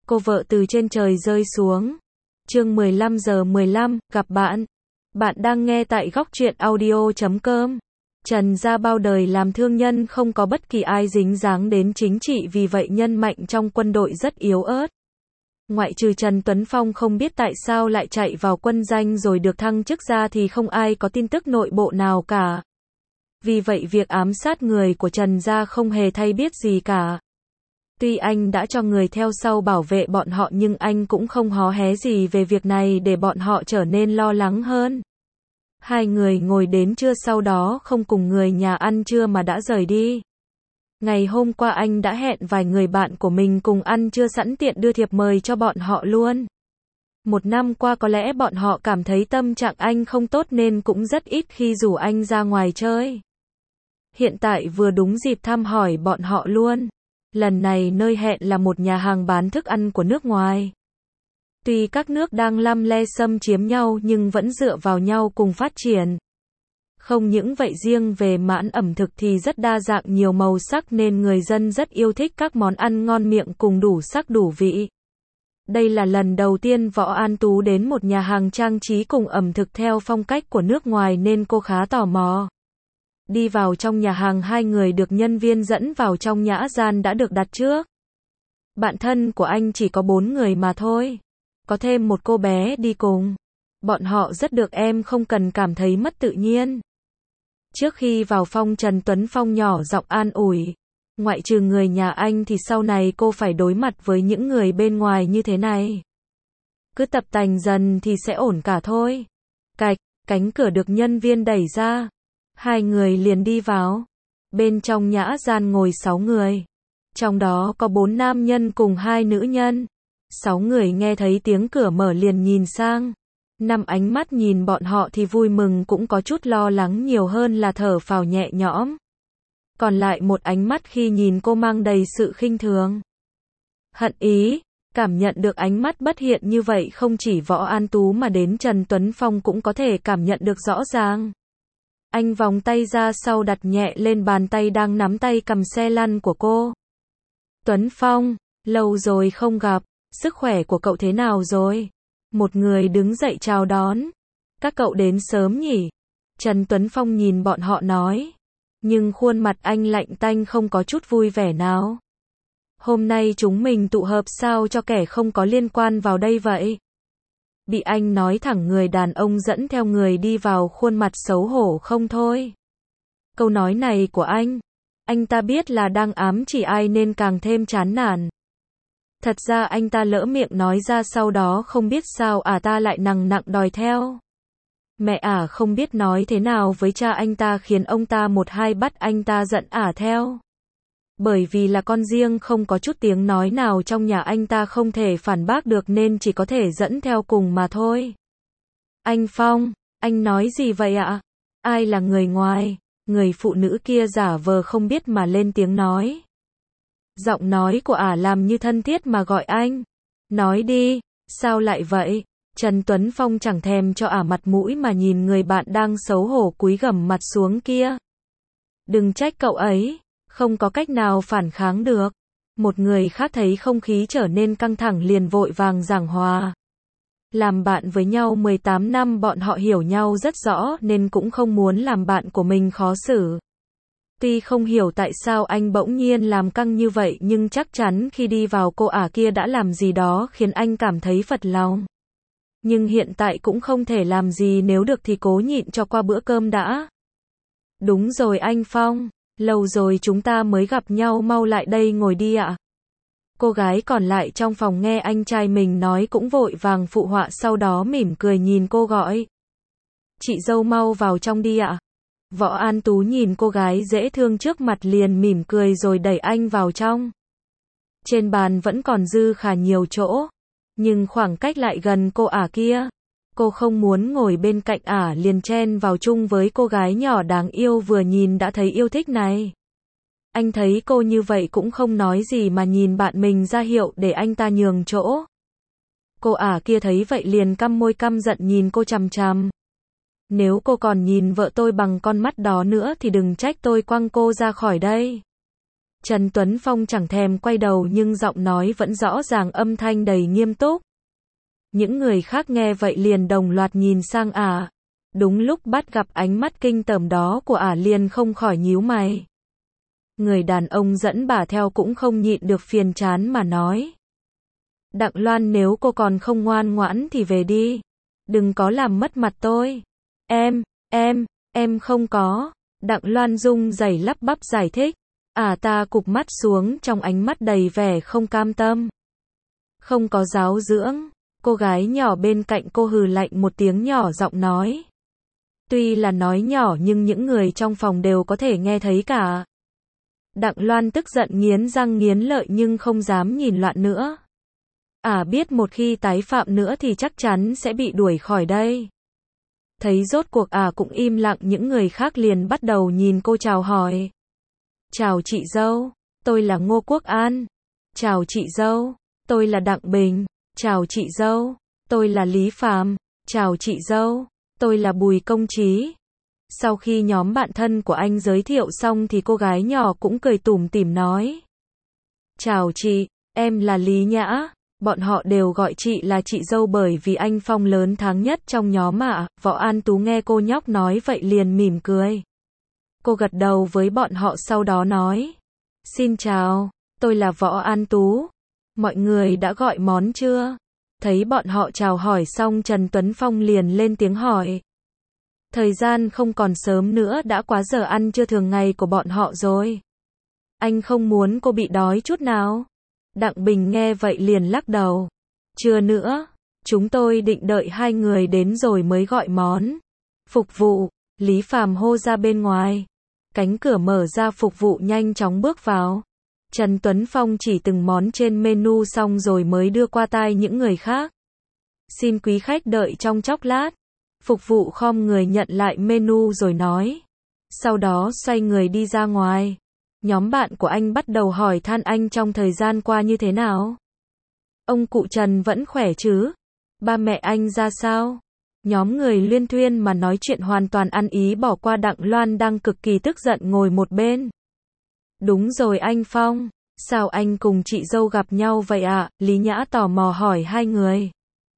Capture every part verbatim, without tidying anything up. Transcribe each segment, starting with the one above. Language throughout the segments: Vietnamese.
Cô vợ từ trên trời rơi xuống. Chương mười lăm giờ mười lăm, gặp bạn. Bạn đang nghe tại góc truyện audio chấm com. Trần gia bao đời làm thương nhân, không có bất kỳ ai dính dáng đến chính trị, vì vậy nhân mạnh trong quân đội rất yếu ớt. Ngoại trừ Trần Tuấn Phong không biết tại sao lại chạy vào quân danh rồi được thăng chức ra thì không ai có tin tức nội bộ nào cả. Vì vậy việc ám sát người của Trần gia không hề hay biết gì cả. Tuy anh đã cho người theo sau bảo vệ bọn họ, nhưng anh cũng không hó hé gì về việc này để bọn họ trở nên lo lắng hơn. Hai người ngồi đến trưa sau đó không cùng người nhà ăn trưa mà đã rời đi. Ngày hôm qua anh đã hẹn vài người bạn của mình cùng ăn trưa, sẵn tiện đưa thiệp mời cho bọn họ luôn. Một năm qua có lẽ bọn họ cảm thấy tâm trạng anh không tốt nên cũng rất ít khi rủ anh ra ngoài chơi. Hiện tại vừa đúng dịp thăm hỏi bọn họ luôn. Lần này nơi hẹn là một nhà hàng bán thức ăn của nước ngoài. Tuy các nước đang lăm le xâm chiếm nhau nhưng vẫn dựa vào nhau cùng phát triển. Không những vậy, riêng về mãn ẩm thực thì rất đa dạng, nhiều màu sắc nên người dân rất yêu thích các món ăn ngon miệng cùng đủ sắc đủ vị. Đây là lần đầu tiên Võ An Tú đến một nhà hàng trang trí cùng ẩm thực theo phong cách của nước ngoài nên cô khá tò mò. Đi vào trong nhà hàng, hai người được nhân viên dẫn vào trong nhã gian đã được đặt trước. Bạn thân của anh chỉ có bốn người mà thôi. Có thêm một cô bé đi cùng. Bọn họ rất được em, không cần cảm thấy mất tự nhiên. Trước khi vào phòng, Trần Tuấn Phong nhỏ giọng an ủi. Ngoại trừ người nhà anh thì sau này cô phải đối mặt với những người bên ngoài như thế này. Cứ tập tành dần thì sẽ ổn cả thôi. Cạch, cánh cửa được nhân viên đẩy ra. Hai người liền đi vào. Bên trong nhã gian ngồi sáu người. Trong đó có bốn nam nhân cùng hai nữ nhân. Sáu người nghe thấy tiếng cửa mở liền nhìn sang. Năm ánh mắt nhìn bọn họ thì vui mừng, cũng có chút lo lắng, nhiều hơn là thở phào nhẹ nhõm. Còn lại một ánh mắt khi nhìn cô mang đầy sự khinh thường, hận ý. Cảm nhận được ánh mắt bất thiện như vậy, không chỉ Võ An Tú mà đến Trần Tuấn Phong cũng có thể cảm nhận được rõ ràng. Anh vòng tay ra sau, đặt nhẹ lên bàn tay đang nắm tay cầm xe lăn của cô. Tuấn Phong, lâu rồi không gặp, sức khỏe của cậu thế nào rồi? Một người đứng dậy chào đón. Các cậu đến sớm nhỉ? Trần Tuấn Phong nhìn bọn họ nói. Nhưng khuôn mặt anh lạnh tanh, không có chút vui vẻ nào. Hôm nay chúng mình tụ hợp sao cho kẻ không có liên quan vào đây vậy? Bị anh nói thẳng, người đàn ông dẫn theo người đi vào, khuôn mặt xấu hổ không thôi. Câu nói này của anh, anh ta biết là đang ám chỉ ai nên càng thêm chán nản. Thật ra anh ta lỡ miệng nói ra, sau đó không biết sao ả ta lại nằng nặc đòi theo. Mẹ ả không biết nói thế nào với cha anh ta, khiến ông ta một hai bắt anh ta giận ả theo. Bởi vì là con riêng không có chút tiếng nói nào trong nhà, anh ta không thể phản bác được nên chỉ có thể dẫn theo cùng mà thôi. Anh Phong, anh nói gì vậy ạ? Ai là người ngoài? Người phụ nữ kia giả vờ không biết mà lên tiếng nói. Giọng nói của ả làm như thân thiết mà gọi anh. Nói đi, sao lại vậy? Trần Tuấn Phong chẳng thèm cho ả mặt mũi mà nhìn người bạn đang xấu hổ cúi gằm mặt xuống kia. Đừng trách cậu ấy, không có cách nào phản kháng được. Một người khác thấy không khí trở nên căng thẳng liền vội vàng giảng hòa. Làm bạn với nhau mười tám năm, bọn họ hiểu nhau rất rõ nên cũng không muốn làm bạn của mình khó xử. Tuy không hiểu tại sao anh bỗng nhiên làm căng như vậy, nhưng chắc chắn khi đi vào cô ả kia đã làm gì đó khiến anh cảm thấy phật lòng. Nhưng hiện tại cũng không thể làm gì, nếu được thì cố nhịn cho qua bữa cơm đã. Đúng rồi anh Phong, lâu rồi chúng ta mới gặp nhau, mau lại đây ngồi đi ạ. Cô gái còn lại trong phòng nghe anh trai mình nói cũng vội vàng phụ họa, sau đó mỉm cười nhìn cô gọi. Chị dâu mau vào trong đi ạ. Võ An Tú nhìn cô gái dễ thương trước mặt liền mỉm cười rồi đẩy anh vào trong. Trên bàn vẫn còn dư khá nhiều chỗ, nhưng khoảng cách lại gần cô ả kia. Cô không muốn ngồi bên cạnh ả liền chen vào chung với cô gái nhỏ đáng yêu vừa nhìn đã thấy yêu thích này. Anh thấy cô như vậy cũng không nói gì mà nhìn bạn mình ra hiệu để anh ta nhường chỗ. Cô ả kia thấy vậy liền căm môi căm giận nhìn cô chằm chằm. Nếu cô còn nhìn vợ tôi bằng con mắt đó nữa thì đừng trách tôi quăng cô ra khỏi đây. Trần Tuấn Phong chẳng thèm quay đầu nhưng giọng nói vẫn rõ ràng, âm thanh đầy nghiêm túc. Những người khác nghe vậy liền đồng loạt nhìn sang ả. Đúng lúc bắt gặp ánh mắt kinh tởm đó của ả liền không khỏi nhíu mày. Người đàn ông dẫn bà theo cũng không nhịn được phiền chán mà nói. Đặng Loan, nếu cô còn không ngoan ngoãn thì về đi. Đừng có làm mất mặt tôi. Em, em, em không có. Đặng Loan run rẩy lắp bắp giải thích. À ta cụp mắt xuống, trong ánh mắt đầy vẻ không cam tâm. Không có giáo dưỡng. Cô gái nhỏ bên cạnh cô hừ lạnh một tiếng, nhỏ giọng nói. Tuy là nói nhỏ nhưng những người trong phòng đều có thể nghe thấy cả. Đặng Loan tức giận nghiến răng nghiến lợi nhưng không dám nhìn loạn nữa. À biết một khi tái phạm nữa thì chắc chắn sẽ bị đuổi khỏi đây. Thấy rốt cuộc à cũng im lặng, những người khác liền bắt đầu nhìn cô chào hỏi. Chào chị dâu, tôi là Ngô Quốc An. Chào chị dâu, tôi là Đặng Bình. Chào chị dâu, tôi là Lý Phàm. Chào chị dâu, tôi là Bùi Công Trí. Sau khi nhóm bạn thân của anh giới thiệu xong thì cô gái nhỏ cũng cười tủm tỉm nói. Chào chị, em là Lý Nhã. Bọn họ đều gọi chị là chị dâu bởi vì anh Phong lớn tháng nhất trong nhóm ạ. À. Võ An Tú nghe cô nhóc nói vậy liền mỉm cười. Cô gật đầu với bọn họ sau đó nói. Xin chào, tôi là Võ An Tú. Mọi người đã gọi món chưa? Thấy bọn họ chào hỏi xong, Trần Tuấn Phong liền lên tiếng hỏi. Thời gian không còn sớm nữa, đã quá giờ ăn trưa thường ngày của bọn họ rồi. Anh không muốn cô bị đói chút nào. Đặng Bình nghe vậy liền lắc đầu. Chưa nữa, chúng tôi định đợi hai người đến rồi mới gọi món. Phục vụ, Lý Phàm hô ra bên ngoài. Cánh cửa mở ra, phục vụ nhanh chóng bước vào. Trần Tuấn Phong chỉ từng món trên menu xong rồi mới đưa qua tai những người khác. Xin quý khách đợi trong chốc lát. Phục vụ khom người nhận lại menu rồi nói. Sau đó xoay người đi ra ngoài. Nhóm bạn của anh bắt đầu hỏi than anh trong thời gian qua như thế nào. Ông cụ Trần vẫn khỏe chứ? Ba mẹ anh ra sao? Nhóm người luyên thuyên mà nói chuyện hoàn toàn ăn ý, bỏ qua Đặng Loan đang cực kỳ tức giận ngồi một bên. Đúng rồi anh Phong, sao anh cùng chị dâu gặp nhau vậy ạ? À? Lý Nhã tò mò hỏi hai người.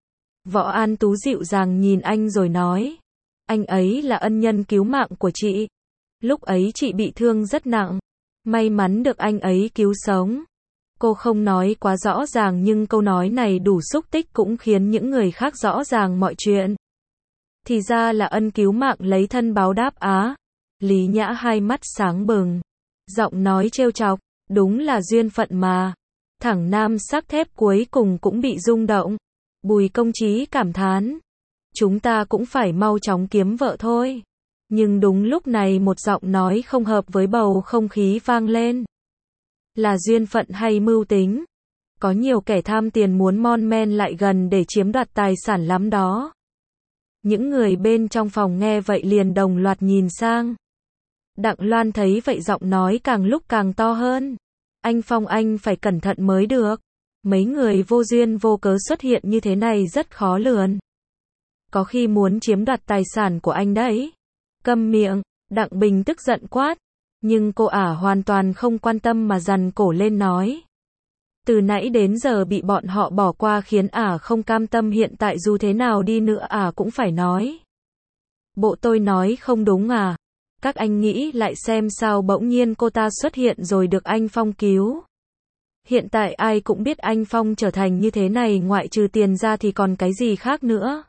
Võ An Tú dịu dàng nhìn anh rồi nói. Anh ấy là ân nhân cứu mạng của chị. Lúc ấy chị bị thương rất nặng. May mắn được anh ấy cứu sống. Cô không nói quá rõ ràng nhưng câu nói này đủ xúc tích cũng khiến những người khác rõ ràng mọi chuyện. Thì ra là ân cứu mạng lấy thân báo đáp á. Lý Nhã hai mắt sáng bừng. Giọng nói trêu chọc. Đúng là duyên phận mà. Thẳng nam sắc thép cuối cùng cũng bị rung động. Bùi Công Trí cảm thán. Chúng ta cũng phải mau chóng kiếm vợ thôi. Nhưng đúng lúc này một giọng nói không hợp với bầu không khí vang lên. Là duyên phận hay mưu tính? Có nhiều kẻ tham tiền muốn mon men lại gần để chiếm đoạt tài sản lắm đó. Những người bên trong phòng nghe vậy liền đồng loạt nhìn sang. Đặng Loan thấy vậy giọng nói càng lúc càng to hơn. Anh Phong, anh phải cẩn thận mới được. Mấy người vô duyên vô cớ xuất hiện như thế này rất khó lường. Có khi muốn chiếm đoạt tài sản của anh đấy. Câm miệng, Đặng Bình tức giận quát. Nhưng cô ả hoàn toàn không quan tâm mà giằng cổ lên nói. Từ nãy đến giờ bị bọn họ bỏ qua khiến ả không cam tâm, hiện tại dù thế nào đi nữa ả cũng phải nói. Bộ tôi nói không đúng à? Các anh nghĩ lại xem sao bỗng nhiên cô ta xuất hiện rồi được anh Phong cứu. Hiện tại ai cũng biết anh Phong trở thành như thế này, ngoại trừ tiền ra thì còn cái gì khác nữa.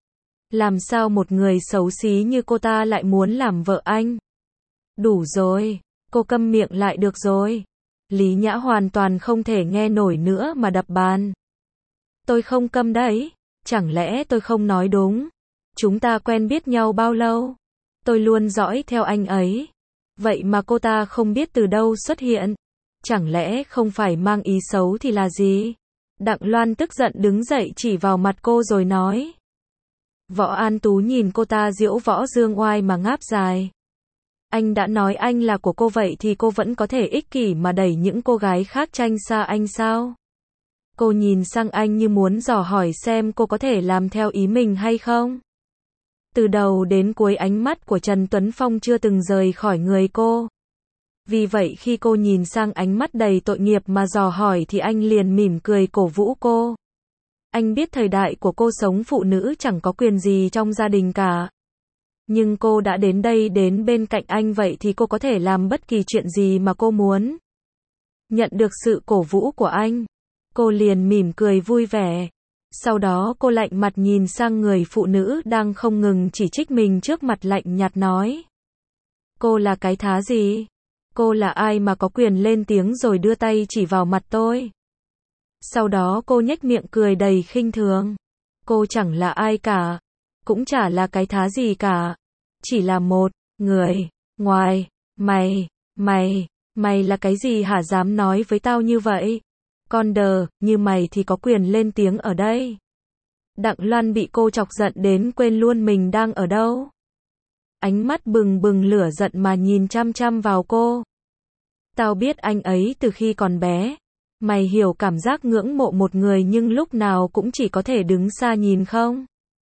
Làm sao một người xấu xí như cô ta lại muốn làm vợ anh? Đủ rồi, cô câm miệng lại được rồi. Lý Nhã hoàn toàn không thể nghe nổi nữa mà đập bàn. Tôi không câm đấy, chẳng lẽ tôi không nói đúng? Chúng ta quen biết nhau bao lâu? Tôi luôn dõi theo anh ấy. Vậy mà cô ta không biết từ đâu xuất hiện. Chẳng lẽ không phải mang ý xấu thì là gì? Đặng Loan tức giận đứng dậy chỉ vào mặt cô rồi nói. Võ An Tú nhìn cô ta diễu võ dương oai mà ngáp dài. Anh đã nói anh là của cô, vậy thì cô vẫn có thể ích kỷ mà đẩy những cô gái khác tranh xa anh sao? Cô nhìn sang anh như muốn dò hỏi xem cô có thể làm theo ý mình hay không? Từ đầu đến cuối ánh mắt của Trần Tuấn Phong chưa từng rời khỏi người cô. Vì vậy khi cô nhìn sang ánh mắt đầy tội nghiệp mà dò hỏi thì anh liền mỉm cười cổ vũ cô. Anh biết thời đại của cô sống phụ nữ chẳng có quyền gì trong gia đình cả. Nhưng cô đã đến đây đến bên cạnh anh vậy thì cô có thể làm bất kỳ chuyện gì mà cô muốn. Nhận được sự cổ vũ của anh, cô liền mỉm cười vui vẻ. Sau đó cô lạnh mặt nhìn sang người phụ nữ đang không ngừng chỉ trích mình trước mặt lạnh nhạt nói. Cô là cái thá gì? Cô là ai mà có quyền lên tiếng rồi đưa tay chỉ vào mặt tôi? Sau đó cô nhếch miệng cười đầy khinh thường. Cô chẳng là ai cả. Cũng chả là cái thá gì cả. Chỉ là một người ngoài. Mày, mày, mày là cái gì hả, dám nói với tao như vậy? Con đờ, như mày thì có quyền lên tiếng ở đây. Đặng Loan bị cô chọc giận đến quên luôn mình đang ở đâu. Ánh mắt bừng bừng lửa giận mà nhìn chăm chăm vào cô. Tao biết anh ấy từ khi còn bé. Mày hiểu cảm giác ngưỡng mộ một người nhưng lúc nào cũng chỉ có thể đứng xa nhìn không?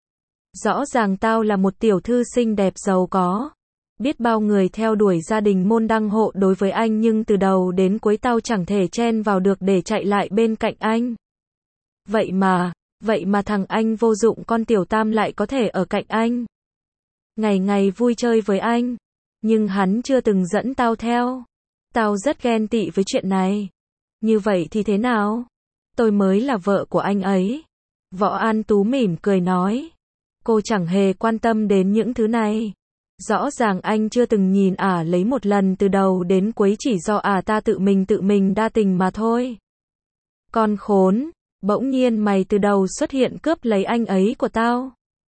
Rõ ràng tao là một tiểu thư xinh đẹp giàu có. Biết bao người theo đuổi gia đình môn đăng hộ đối với anh nhưng từ đầu đến cuối tao chẳng thể chen vào được để chạy lại bên cạnh anh. Vậy mà, vậy mà thằng anh vô dụng con tiểu tam lại có thể ở cạnh anh. Ngày ngày vui chơi với anh. Nhưng hắn chưa từng dẫn tao theo. Tao rất ghen tị với chuyện này. Như vậy thì thế nào? Tôi mới là vợ của anh ấy. Võ An Tú mỉm cười nói. Cô chẳng hề quan tâm đến những thứ này. Rõ ràng anh chưa từng nhìn ả lấy một lần từ đầu đến cuối chỉ do ả ta tự mình tự mình đa tình mà thôi. Con khốn, bỗng nhiên mày từ đầu xuất hiện cướp lấy anh ấy của tao.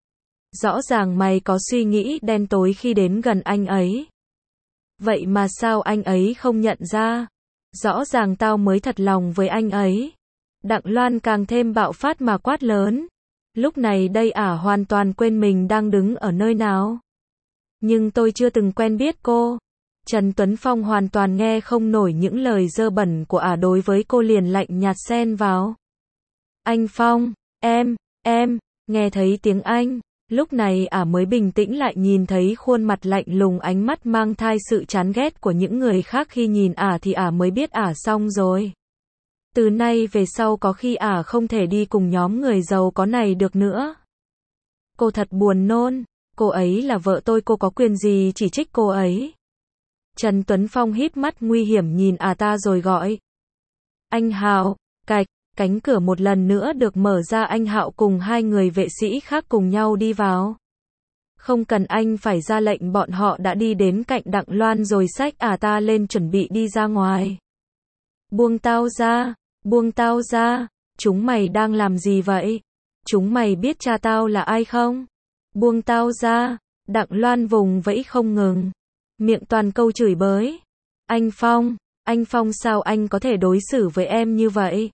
Rõ ràng mày có suy nghĩ đen tối khi đến gần anh ấy. Vậy mà sao anh ấy không nhận ra? Rõ ràng tao mới thật lòng với anh ấy. Đặng Loan càng thêm bạo phát mà quát lớn. Lúc này đây ả hoàn toàn quên mình đang đứng ở nơi nào. Nhưng tôi chưa từng quen biết cô. Trần Tuấn Phong hoàn toàn nghe không nổi những lời dơ bẩn của ả đối với cô liền lạnh nhạt xen vào. Anh Phong, em, em, nghe thấy tiếng anh. Lúc này ả mới bình tĩnh lại nhìn thấy khuôn mặt lạnh lùng ánh mắt mang thai sự chán ghét của những người khác khi nhìn ả thì ả mới biết ả xong rồi. Từ nay về sau có khi ả không thể đi cùng nhóm người giàu có này được nữa. Cô thật buồn nôn. Cô ấy là vợ tôi, cô có quyền gì chỉ trích cô ấy? Trần Tuấn Phong híp mắt nguy hiểm nhìn ả ta rồi gọi. Anh Hạo, cạch, cánh cửa một lần nữa được mở ra, anh Hạo cùng hai người vệ sĩ khác cùng nhau đi vào. Không cần anh phải ra lệnh bọn họ đã đi đến cạnh Đặng Loan rồi xách ả ta lên chuẩn bị đi ra ngoài. Buông tao ra, buông tao ra, chúng mày đang làm gì vậy? Chúng mày biết cha tao là ai không? Buông tao ra, Đặng Loan vùng vẫy không ngừng. Miệng toàn câu chửi bới. Anh Phong, anh Phong sao anh có thể đối xử với em như vậy?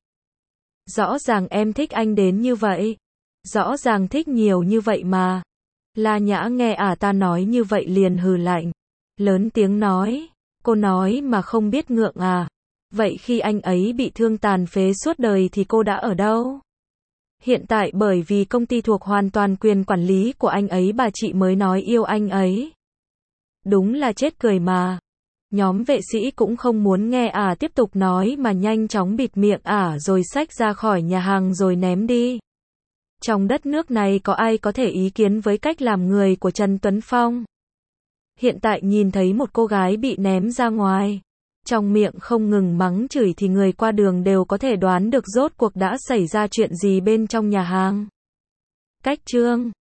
Rõ ràng em thích anh đến như vậy. Rõ ràng thích nhiều như vậy mà. La Nhã nghe ả ta nói như vậy liền hừ lạnh. Lớn tiếng nói. Cô nói mà không biết ngượng à? Vậy khi anh ấy bị thương tàn phế suốt đời thì cô đã ở đâu? Hiện tại bởi vì công ty thuộc hoàn toàn quyền quản lý của anh ấy bà chị mới nói yêu anh ấy. Đúng là chết cười mà. Nhóm vệ sĩ cũng không muốn nghe ả tiếp tục nói mà nhanh chóng bịt miệng ả rồi xách ra khỏi nhà hàng rồi ném đi. Trong đất nước này có ai có thể ý kiến với cách làm người của Trần Tuấn Phong? Hiện tại nhìn thấy một cô gái bị ném ra ngoài, trong miệng không ngừng mắng chửi thì người qua đường đều có thể đoán được rốt cuộc đã xảy ra chuyện gì bên trong nhà hàng. Cách chương